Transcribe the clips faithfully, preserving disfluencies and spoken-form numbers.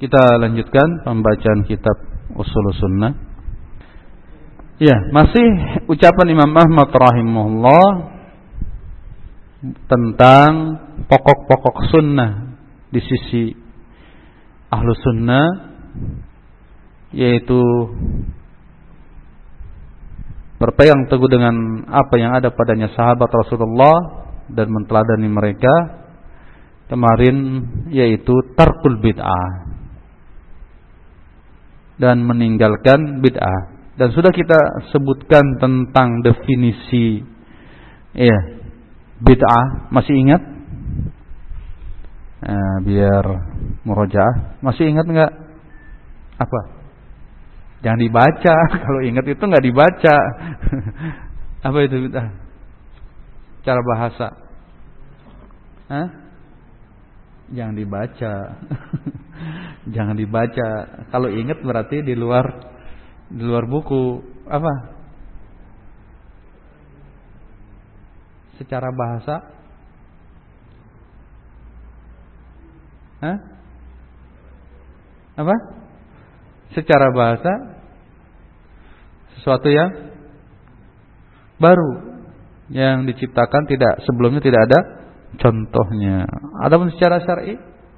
Kita lanjutkan pembacaan kitab Ushul Sunnah. Ya, masih ucapan Imam Ahmad rahimahullah tentang pokok-pokok sunnah di sisi ahlu sunnah, yaitu berpegang teguh dengan apa yang ada padanya sahabat Rasulullah dan menteladani mereka. Kemarin yaitu tarkul bid'ah dan meninggalkan bid'ah. Dan sudah kita sebutkan tentang definisi ya bid'ah. Masih ingat? Nah, biar murojaah. Masih ingat enggak? Apa? Jangan dibaca. Kalau ingat itu enggak dibaca. Apa itu bid'ah? Cara bahasa. Hah? Jangan dibaca. Jangan dibaca. Kalau ingat berarti di luar di luar buku. Apa? Secara bahasa? Hah? Apa? Secara bahasa sesuatu yang baru yang diciptakan tidak sebelumnya tidak ada contohnya. Adapun secara syar'i,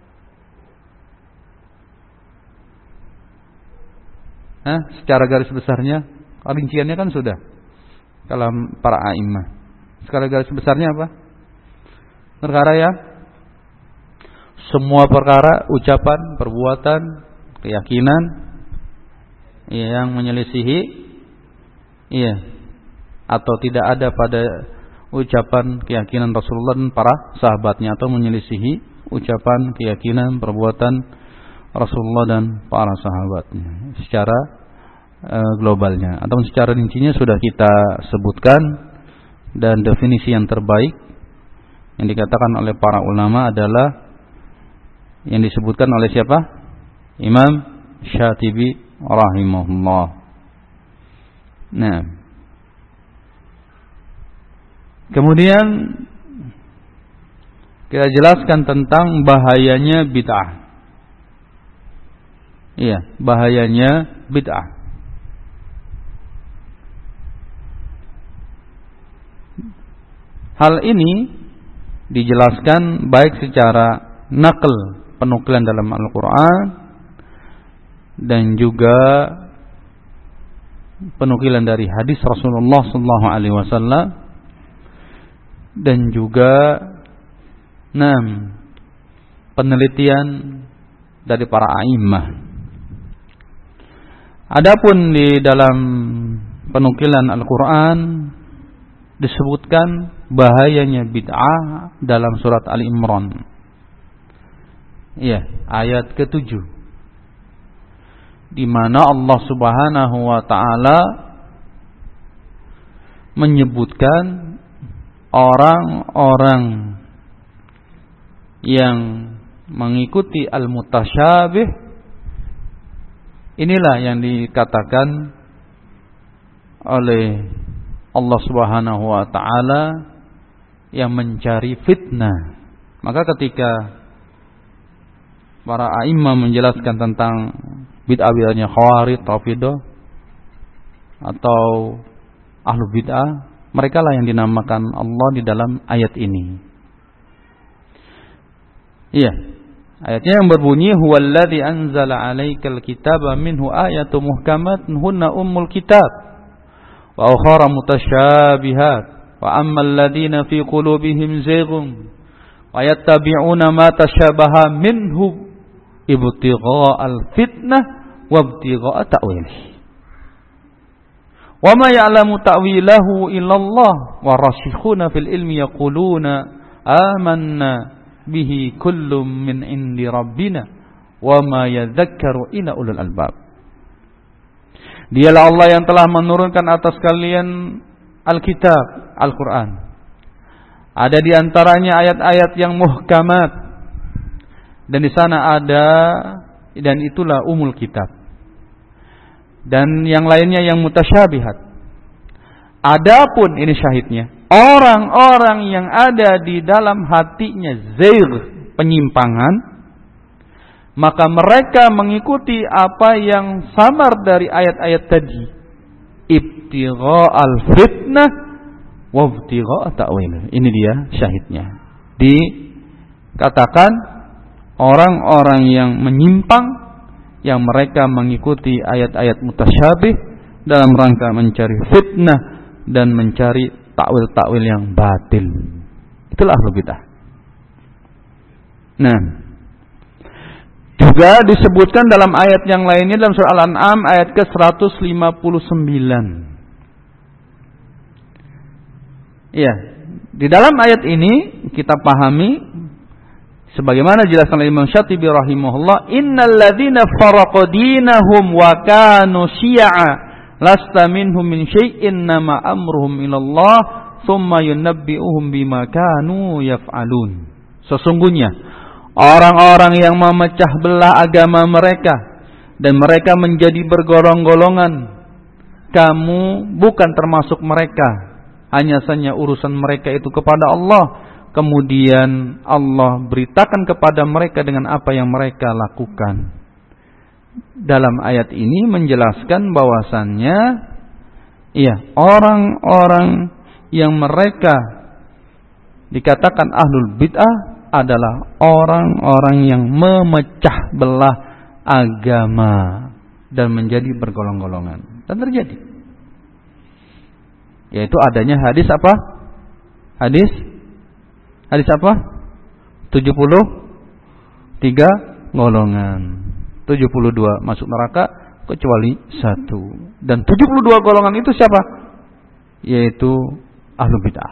Hah? Secara garis besarnya, rinciannya kan sudah kalau para a'immah. Secara garis besarnya apa? Perkara ya, semua perkara, ucapan, perbuatan, keyakinan yang menyelisihi, iya, atau tidak ada pada ucapan keyakinan Rasulullah dan para sahabatnya, atau menyelisihi ucapan keyakinan perbuatan Rasulullah dan para sahabatnya secara uh, globalnya atau secara rincinya sudah kita sebutkan. Dan definisi yang terbaik yang dikatakan oleh para ulama adalah yang disebutkan oleh siapa? Imam Syatibi rahimahullah. Nah, kemudian kita jelaskan tentang bahayanya bid'ah. Iya, bahayanya bid'ah. Hal ini dijelaskan baik secara naql, penukilan dalam Al-Quran, dan juga penukilan dari hadis Rasulullah sallallahu alaihi wasallam, dan juga enam penelitian dari para a'immah. Adapun di dalam penukilan Al-Quran disebutkan bahayanya bid'ah dalam surat Al-Imran. Iya, ayat ketujuh, di mana Allah Subhanahu wa taala menyebutkan orang-orang yang mengikuti al-mutasyabih. Inilah yang dikatakan oleh Allah Subhanahu wa taala yang mencari fitnah. Maka ketika para a'immah menjelaskan tentang bid'ah-bid'ahnya Khawarij, Rafidhah atau ahlu bid'ah, mereka lah yang dinamakan Allah di dalam ayat ini. Iya. Ayatnya yang berbunyi huwallazi anzala 'alaikal kitaba minhu ayatun muhkamatun hunna ummul kitab wa ukhra mutasyabihat wa ammal ladzina fi qulubihim zayghun wa yattabi'una ma tashabaha minhu ibtigha'al fitnah wa ibtigha'a ta'wilih wa ma ya'lamu ta'wilahu illallah wa rasikhuna fil ilmi yaquluna amanna bihi kullum min indi rabbina wa ma yadhakkaru illa ulul albab. Dialah Allah yang telah menurunkan atas kalian Alkitab, Al-Quran. Ada di antaranya ayat-ayat yang muhkamat, dan di sana ada, dan itulah umul kitab. Dan yang lainnya yang mutasyabihat. Adapun ini syahidnya, orang-orang yang ada di dalam hatinya zair, penyimpangan, maka mereka mengikuti apa yang samar dari ayat-ayat tadi. Ibtigha'al fitnah wa ibtigha'a ta'wil. Ini dia syahidnya. Dikatakan orang-orang yang menyimpang, yang mereka mengikuti ayat-ayat mutasyabih dalam rangka mencari fitnah dan mencari takwil-takwil yang batil. Itulah ahlu bidah. Nah, juga disebutkan dalam ayat yang lainnya dalam surah Al-An'am ayat ke seratus lima puluh sembilan. Ya, di dalam ayat ini kita pahami sebagaimana dijelaskan oleh Imam Syatibi rahimahullah, innal ladzina faraqu dinahum wa kanu syi'a lasta minhum min syai'in nama amruhum ilallah thumma yunabbi'uhum bima kanu yaf'alun. Sesungguhnya orang-orang yang memecah belah agama mereka dan mereka menjadi bergolong-golongan, kamu bukan termasuk mereka. Hanya saja urusan mereka itu kepada Allah. Kemudian Allah beritakan kepada mereka dengan apa yang mereka lakukan. Dalam ayat ini menjelaskan bahwasannya, iya, orang-orang yang mereka dikatakan ahlul bid'ah adalah orang-orang yang memecah belah agama dan menjadi bergolong-golongan. Dan terjadi, yaitu adanya hadis apa? Hadis Hadis apa? tujuh puluh tiga golongan. tujuh puluh dua masuk neraka kecuali satu. Dan tujuh puluh dua golongan itu siapa? Yaitu ahlu bid'ah.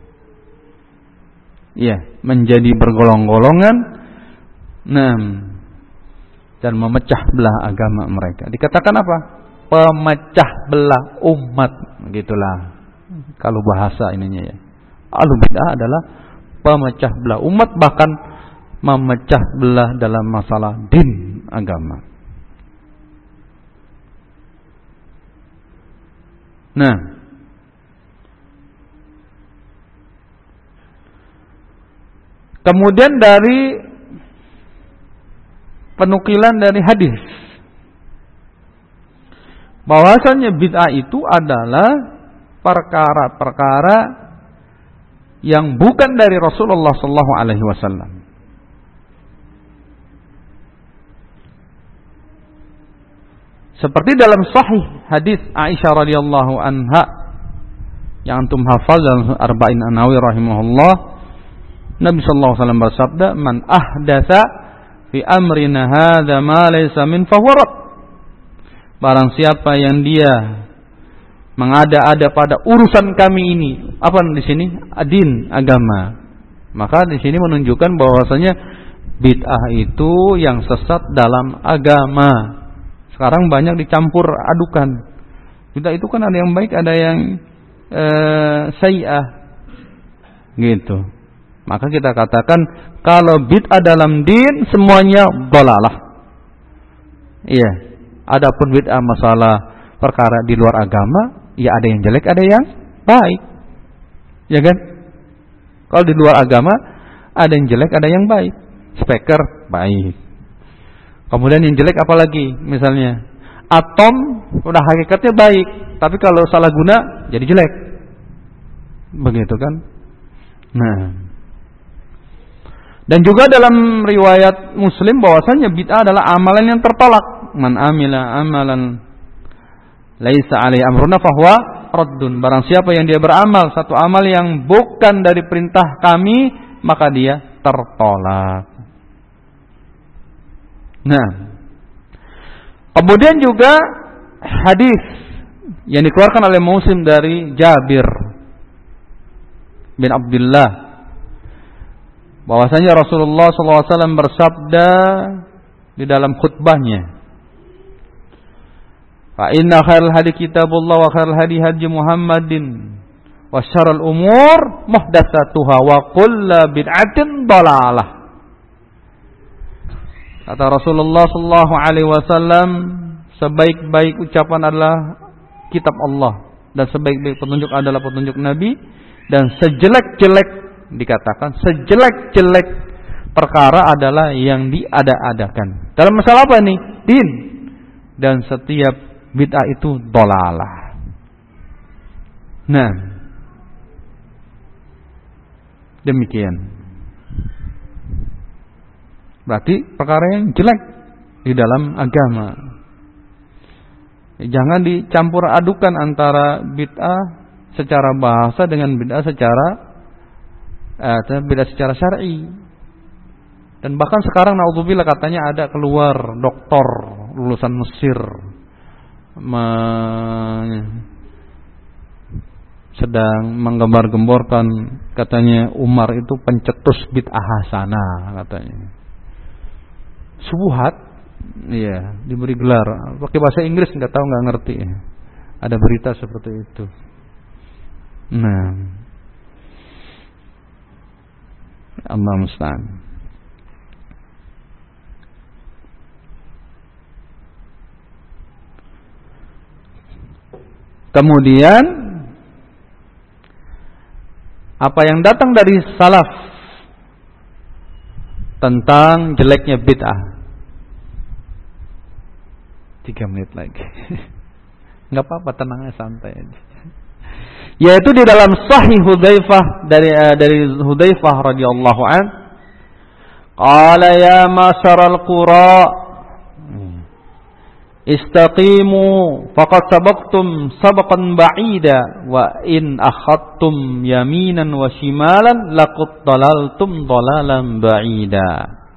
Ya, menjadi bergolong-golongan. Nah, dan memecah belah agama mereka. Dikatakan apa? Pemecah belah umat. Begitulah kalau bahasa ininya ya. Ahlu bid'ah adalah pemecah belah umat, bahkan memecah belah dalam masalah din agama. Nah, kemudian dari penukilan dari hadis bahwasanya bid'ah itu adalah perkara-perkara yang bukan dari Rasulullah sallallahu alaihi wasallam. Seperti dalam sahih hadis Aisyah radhiyallahu anha yang antum hafal dalam Arba'in An-Nawawi rahimahullah, Nabi sallallahu alaihi wasallam bersabda, "Man ahdatsa fi amrina hadza ma laysa min fahuwa rad." Barang siapa yang dia mengada-ada pada urusan kami ini, apa di sini? Adin, agama. Maka di sini menunjukkan bahwasanya bid'ah itu yang sesat dalam agama. Sekarang banyak dicampur adukan. Bid'ah itu kan ada yang baik, ada yang eh, sayyi'ah. Gitu. Maka kita katakan kalau bid'ah dalam din semuanya dhalalah. Iya. Adapun bid'ah masalah perkara di luar agama, ya ada yang jelek, ada yang baik. Ya kan? Kalau di luar agama, ada yang jelek, ada yang baik. Speaker, baik. Kemudian yang jelek apalagi? Misalnya, atom, udah hakikatnya baik. Tapi kalau salah guna, jadi jelek. Begitu kan? Nah. Dan juga dalam riwayat Muslim bahwasanya bid'ah adalah amalan yang tertolak. Man amila amalan laisa alaihi amruna fahuwa raddun. Barang siapa yang dia beramal satu amal yang bukan dari perintah kami, maka dia tertolak. Nah, kemudian juga hadis yang dikeluarkan oleh Muslim dari Jabir bin Abdullah bahwasanya Rasulullah sallallahu alaihi wasallam bersabda di dalam khutbahnya, fa inna khairal hadi kitabullah wa khairal hadi hadi Muhammadin wa syarrul umur muhdatsatuha wa kullu bid'atin dhalalah. Kata Rasulullah sallallahu alaihi wasallam, sebaik-baik ucapan adalah kitab Allah dan sebaik-baik petunjuk adalah petunjuk Nabi, dan sejelek-jelek, dikatakan sejelek-jelek perkara adalah yang diada-adakan. Dalam masalah apa nih? Din. Dan setiap bid'ah itu dhalalah. Nah, demikian. Berarti perkara yang jelek di dalam agama. Jangan dicampur adukan antara bid'ah secara bahasa dengan bid'ah secara eh, bid'ah secara syar'i. Dan bahkan sekarang naudzubillah katanya ada keluar doktor lulusan Mesir me- sedang menggembar-gemborkan katanya Umar itu pencetus bid'ah hasanah katanya. Subuhat, iya, diberi gelar. Pakai bahasa Inggris nggak tahu, nggak ngerti. Ada berita seperti itu. Nah, Allah musta'an. Kemudian apa yang datang dari salaf tentang jeleknya bid'ah. Tiga menit lagi. Nggak apa-apa, tenang aja, santai aja. Yaitu di dalam Sahih Hudzaifah dari uh, dari Hudzaifah radhiyallahu an, qala ya masyaral qura istaqimu faqad sabaqtum sabaqan ba'ida wa in akhadtum yaminan wa shimalan laqad dalaltum dalalan ba'ida.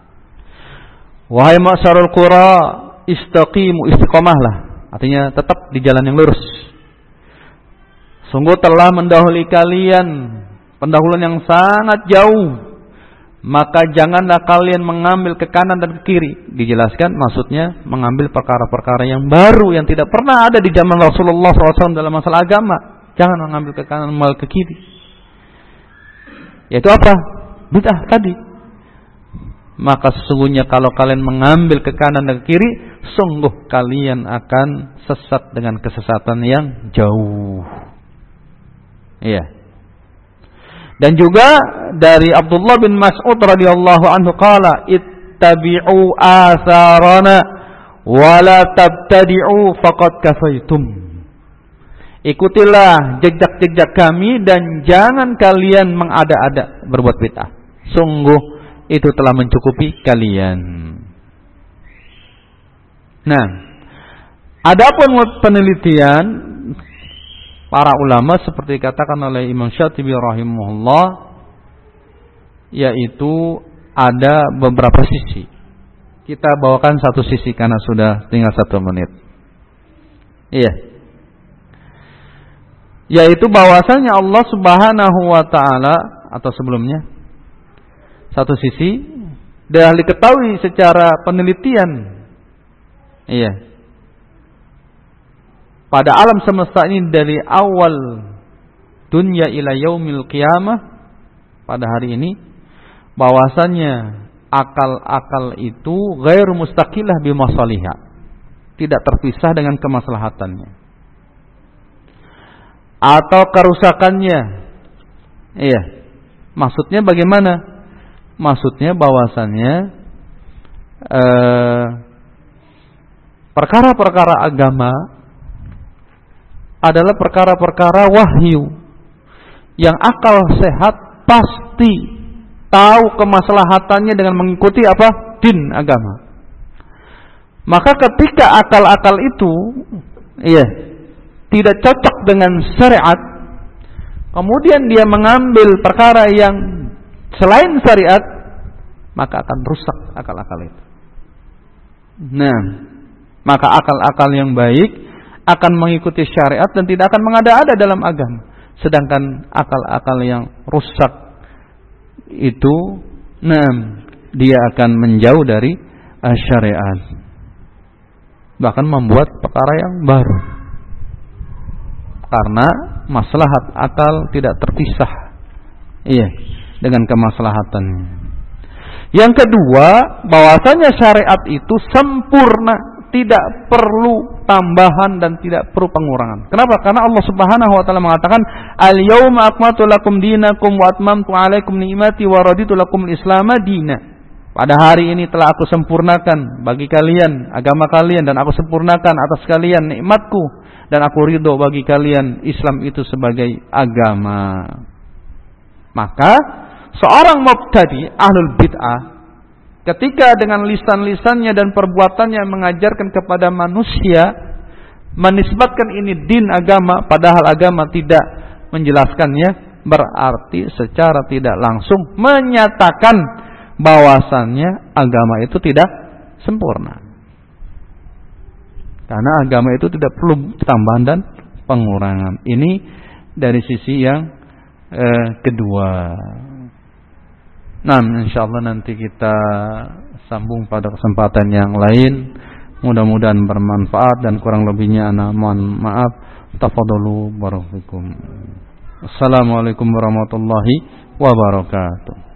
Wahai masyarul qura, istaqimu, istiqomahlah, artinya tetap di jalan yang lurus. Sungguh telah mendahului kalian pendahuluan yang sangat jauh, maka janganlah kalian mengambil ke kanan dan ke kiri. Dijelaskan maksudnya mengambil perkara-perkara yang baru yang tidak pernah ada di zaman Rasulullah shallallahu alaihi wasallam dalam masalah agama. Jangan mengambil ke kanan malah ke kiri. Yaitu apa? Bid'ah tadi. Maka sesungguhnya kalau kalian mengambil ke kanan dan ke kiri, sungguh kalian akan sesat dengan kesesatan yang jauh. Iya. Dan juga dari Abdullah bin Mas'ud radhiyallahu anhu qala ittabi'u atharana wa la tabtadi'u faqad kafaitum. Ikutilah jejak-jejak kami dan jangan kalian mengada-ada berbuat bid'ah. Sungguh itu telah mencukupi kalian. Nah, adapun penelitian para ulama seperti dikatakan oleh Imam Syatibi rahimahullah, yaitu ada beberapa sisi. Kita bawakan satu sisi karena sudah tinggal satu menit. Iya. Yaitu bahwasanya Allah Subhanahu wa taala, atau sebelumnya satu sisi sudah diketahui secara penelitian. Iya. Pada alam semesta ini dari awal dunia ila yaumil qiyamah, pada hari ini, bahwasannya akal-akal itu ghairu mustaqilah bimasaliha, tidak terpisah dengan kemaslahatannya atau kerusakannya. Iya. Maksudnya bagaimana? Maksudnya bahwasannya eh, perkara-perkara agama adalah perkara-perkara wahyu yang akal sehat pasti tahu kemaslahatannya dengan mengikuti apa? Din, agama. Maka ketika akal-akal itu iya, tidak cocok dengan syariat, kemudian dia mengambil perkara yang selain syariat, maka akan rusak akal-akal itu. Nah, maka akal-akal yang baik akan mengikuti syariat dan tidak akan mengada-ada dalam agama. Sedangkan akal-akal yang rusak itu, nah, dia akan menjauh dari syariat, bahkan membuat perkara yang baru, karena maslahat akal tidak terpisah, iya, dengan kemaslahatannya. Yang kedua, bahwasanya syariat itu sempurna, tidak perlu tambahan dan tidak perlu pengurangan. Kenapa? Karena Allah Subhanahu wa taala mengatakan, "Al-yauma akmaltu lakum dinakum wa atmamtu 'alaikum ni'mati wa raditu lakum al-Islam dina." pada hari ini telah aku sempurnakan bagi kalian agama kalian, dan aku sempurnakan atas kalian nikmatku, dan aku ridho bagi kalian Islam itu sebagai agama. Maka seorang mubtadi, ahlul bid'ah, ketika dengan lisan-lisannya dan perbuatannya mengajarkan kepada manusia, menisbatkan ini din agama, padahal agama tidak menjelaskannya, berarti secara tidak langsung menyatakan bahwasannya agama itu tidak sempurna. Karena agama itu tidak perlu tambahan dan pengurangan. Ini dari sisi yang eh, kedua. Nah, insyaallah nanti kita sambung pada kesempatan yang lain. Mudah-mudahan bermanfaat, dan kurang lebihnya ana mohon maaf. Tafadhalu barakallahu fikum. Assalamualaikum warahmatullahi wabarakatuh.